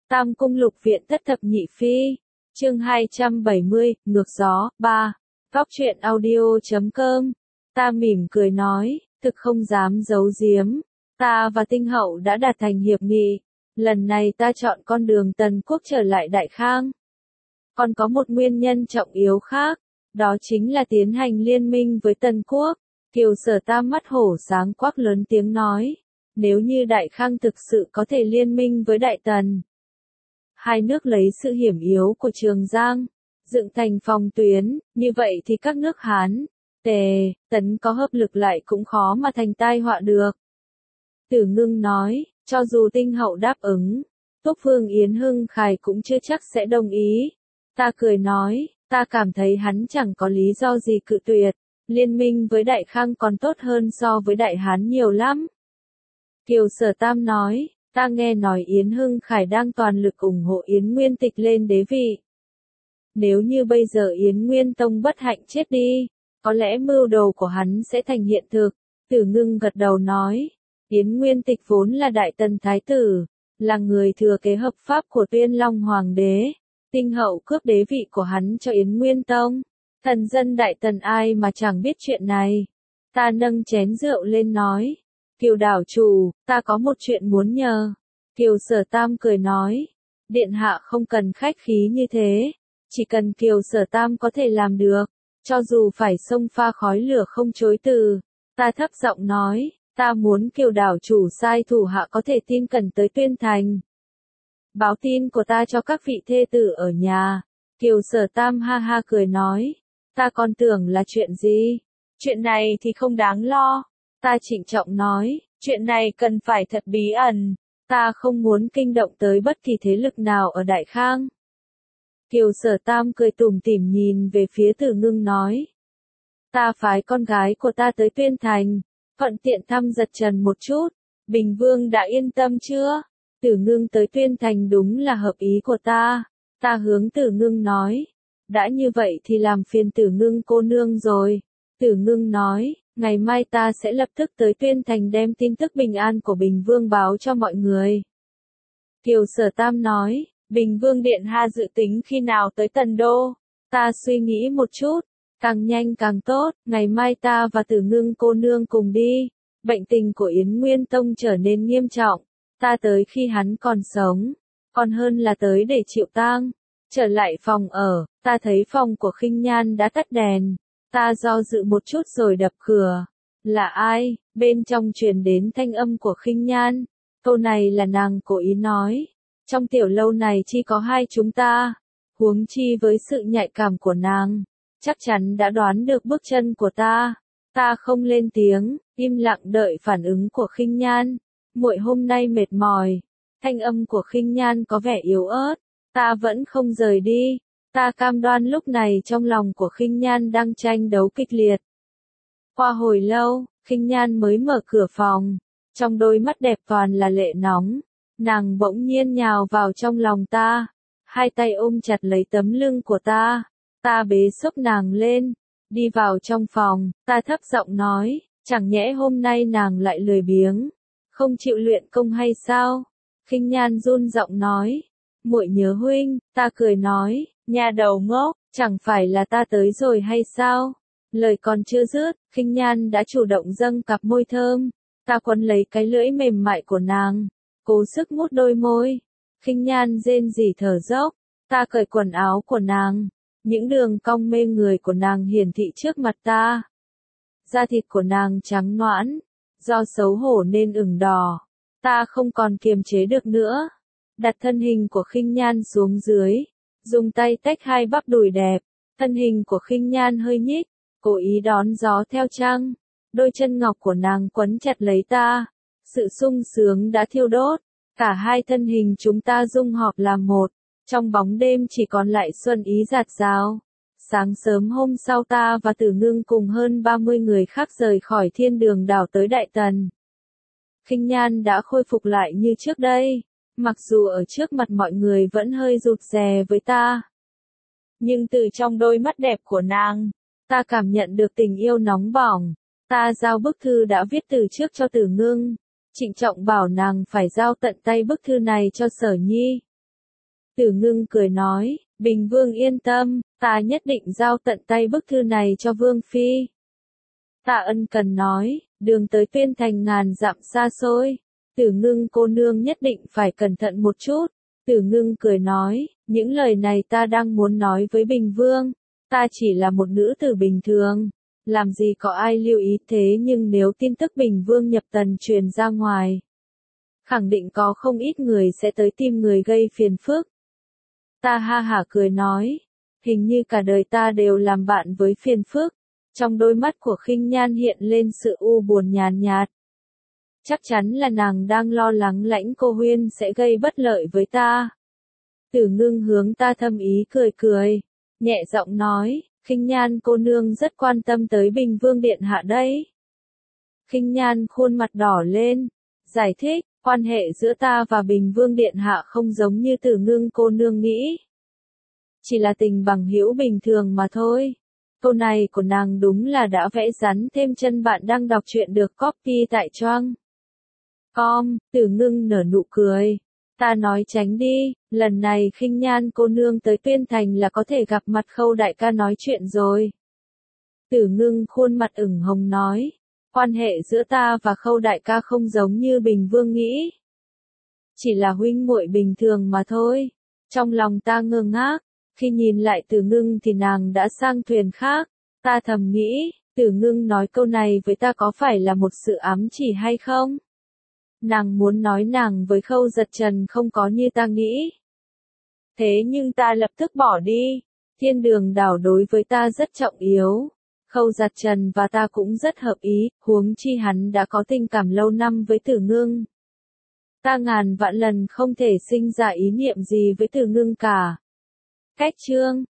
Tam Cung Lục Viện Thất Thập Nhị Phi, chương 270, Ngược Gió, 3. Góc truyện audio.com. Ta mỉm cười nói, thực không dám giấu giếm. Ta và Tinh Hậu đã đạt thành hiệp nghị. Lần này ta chọn con đường Tần Quốc trở lại Đại Khang. Còn có một nguyên nhân trọng yếu khác, đó chính là tiến hành liên minh với Tần Quốc. Kiều Sở Tam mắt hổ sáng quắc lớn tiếng nói, nếu như Đại Khang thực sự có thể liên minh với Đại Tần, hai nước lấy sự hiểm yếu của Trường Giang, dựng thành phòng tuyến, như vậy thì các nước Hán, Tề, Tấn có hợp lực lại cũng khó mà thành tai họa được. Tử Ngưng nói, cho dù Tinh Hậu đáp ứng, Túc Vương Yến Hưng Khải cũng chưa chắc sẽ đồng ý. Ta cười nói, ta cảm thấy hắn chẳng có lý do gì cự tuyệt, liên minh với Đại Khang còn tốt hơn so với Đại Hán nhiều lắm. Kiều Sở Tam nói, ta nghe nói Yến Hưng Khải đang toàn lực ủng hộ Yến Nguyên Tịch lên đế vị. Nếu như bây giờ Yến Nguyên Tông bất hạnh chết đi, có lẽ mưu đồ của hắn sẽ thành hiện thực. Tử Ngưng gật đầu nói, Yến Nguyên Tịch vốn là Đại Tần Thái Tử, là người thừa kế hợp pháp của Tuyên Long Hoàng đế. Tinh Hậu cướp đế vị của hắn cho Yến Nguyên Tông. Thần dân Đại Tần ai mà chẳng biết chuyện này. Ta nâng chén rượu lên nói, Kiều đảo chủ, ta có một chuyện muốn nhờ. Kiều Sở Tam cười nói, điện hạ không cần khách khí như thế, chỉ cần Kiều Sở Tam có thể làm được, cho dù phải xông pha khói lửa không chối từ. Ta thấp giọng nói, ta muốn Kiều đảo chủ sai thủ hạ có thể tin cẩn tới Tuyên Thành. Báo tin của ta cho các vị thê tử ở nhà. Kiều Sở Tam ha ha cười nói, ta còn tưởng là chuyện gì? Chuyện này thì không đáng lo. Ta trịnh trọng nói, chuyện này cần phải thật bí ẩn, ta không muốn kinh động tới bất kỳ thế lực nào ở Đại Khang. Kiều Sở Tam cười tủm tỉm nhìn về phía Tử Ngưng nói, ta phái con gái của ta tới Tuyên Thành, thuận tiện thăm giật trần một chút, Bình Vương đã yên tâm chưa? Tử Ngưng tới Tuyên Thành đúng là hợp ý của ta. Ta hướng Tử Ngưng nói, đã như vậy thì làm phiền Tử Ngưng cô nương rồi. Tử Ngưng nói, ngày mai ta sẽ lập tức tới Tuyên Thành đem tin tức bình an của Bình Vương báo cho mọi người. Kiều Sở Tam nói, Bình Vương điện hạ dự tính khi nào tới Tần Đô? Ta suy nghĩ một chút, càng nhanh càng tốt, ngày mai ta và Tử Ngưng cô nương cùng đi. Bệnh tình của Yến Nguyên Tông trở nên nghiêm trọng, ta tới khi hắn còn sống, còn hơn là tới để chịu tang. Trở lại phòng ở, ta thấy phòng của Khinh Nhan đã tắt đèn. Ta do dự một chút rồi đập cửa. Là ai? Bên trong truyền đến thanh âm của Khinh Nhan. Câu này là nàng cố ý nói. Trong tiểu lâu này chỉ có hai chúng ta. Huống chi với sự nhạy cảm của nàng, chắc chắn đã đoán được bước chân của ta. Ta không lên tiếng, im lặng đợi phản ứng của Khinh Nhan. Muội hôm nay mệt mỏi. Thanh âm của Khinh Nhan có vẻ yếu ớt. Ta vẫn không rời đi. Ta cam đoan lúc này trong lòng của Khinh Nhan đang tranh đấu kịch liệt. Qua hồi lâu, Khinh Nhan mới mở cửa phòng. Trong đôi mắt đẹp toàn là lệ nóng. Nàng bỗng nhiên nhào vào trong lòng ta. Hai tay ôm chặt lấy tấm lưng của ta. Ta bế xốc nàng lên. Đi vào trong phòng, ta thấp giọng nói, chẳng nhẽ hôm nay nàng lại lười biếng, không chịu luyện công hay sao? Khinh Nhan run giọng nói, muội nhớ huynh. Ta cười nói, nhà đầu ngốc, chẳng phải là ta tới rồi hay sao? Lời còn chưa dứt, Khinh Nhan đã chủ động dâng cặp môi thơm. Ta quấn lấy cái lưỡi mềm mại của nàng, cố sức mút đôi môi. Khinh Nhan rên rỉ thở dốc. Ta cởi quần áo của nàng, những đường cong mê người của nàng hiển thị trước mặt ta. Da thịt của nàng trắng nõn, do xấu hổ nên ửng đỏ. Ta không còn kiềm chế được nữa, đặt thân hình của Khinh Nhan xuống dưới, dùng tay tách hai bắp đùi đẹp. Thân hình của Khinh Nhan hơi nhích, cố ý đón gió theo trăng. Đôi chân ngọc của nàng quấn chặt lấy ta. Sự sung sướng đã thiêu đốt, cả hai thân hình chúng ta dung hợp làm một. Trong bóng đêm chỉ còn lại xuân ý rạt rào. Sáng sớm hôm sau ta và Tử Ngưng cùng hơn 30 người khác rời khỏi Thiên Đường đảo tới Đại Tần. Khinh Nhan đã khôi phục lại như trước đây, mặc dù ở trước mặt mọi người vẫn hơi rụt rè với ta. Nhưng từ trong đôi mắt đẹp của nàng, ta cảm nhận được tình yêu nóng bỏng. Ta giao bức thư đã viết từ trước cho Tử Ngưng, trịnh trọng bảo nàng phải giao tận tay bức thư này cho Sở Nhi. Tử Ngưng cười nói, Bình Vương yên tâm, ta nhất định giao tận tay bức thư này cho Vương Phi. Tạ Ân Cần nói, đường tới Tuyên Thành ngàn dặm xa xôi, Tử Ngưng cô nương nhất định phải cẩn thận một chút. Tử Ngưng cười nói, những lời này ta đang muốn nói với Bình Vương, ta chỉ là một nữ tử bình thường, làm gì có ai lưu ý thế, nhưng nếu tin tức Bình Vương nhập tần truyền ra ngoài, khẳng định có không ít người sẽ tới tìm người gây phiền phức. Ta ha hả cười nói, hình như cả đời ta đều làm bạn với phiền phức. Trong đôi mắt của Khinh Nhan hiện lên sự u buồn nhàn nhạt. Chắc chắn là nàng đang lo lắng Lãnh Cô Huyên sẽ gây bất lợi với ta. Tử Ngưng hướng ta thâm ý cười cười, nhẹ giọng nói, Khinh Nhan cô nương rất quan tâm tới Bình Vương điện hạ đấy. Khinh Nhan khuôn mặt đỏ lên, giải thích, quan hệ giữa ta và Bình Vương điện hạ không giống như Tử Ngưng cô nương nghĩ. Chỉ là tình bằng hữu bình thường mà thôi. Câu này của nàng đúng là đã vẽ rắn thêm chân. Bạn đang đọc truyện được copy tại Choang.com. Tử Ngưng nở nụ cười. Ta nói tránh đi, lần này Khinh Nhan cô nương tới Tuyên Thành là có thể gặp mặt Khâu đại ca nói chuyện rồi. Tử Ngưng khuôn mặt ửng hồng nói, quan hệ giữa ta và Khâu đại ca không giống như Bình Vương nghĩ. Chỉ là huynh muội bình thường mà thôi. Trong lòng ta ngơ ngác, khi nhìn lại Tử Ngưng thì nàng đã sang thuyền khác. Ta thầm nghĩ, Tử Ngưng nói câu này với ta có phải là một sự ám chỉ hay không? Nàng muốn nói nàng với Khâu Giật Trần không có như ta nghĩ. Thế nhưng ta lập tức bỏ đi. Thiên Đường Đảo đối với ta rất trọng yếu. Khâu Giật Trần và ta cũng rất hợp ý, huống chi hắn đã có tình cảm lâu năm với Tử Ngưng. Ta ngàn vạn lần không thể sinh ra ý niệm gì với Tử Ngưng cả. Cách chương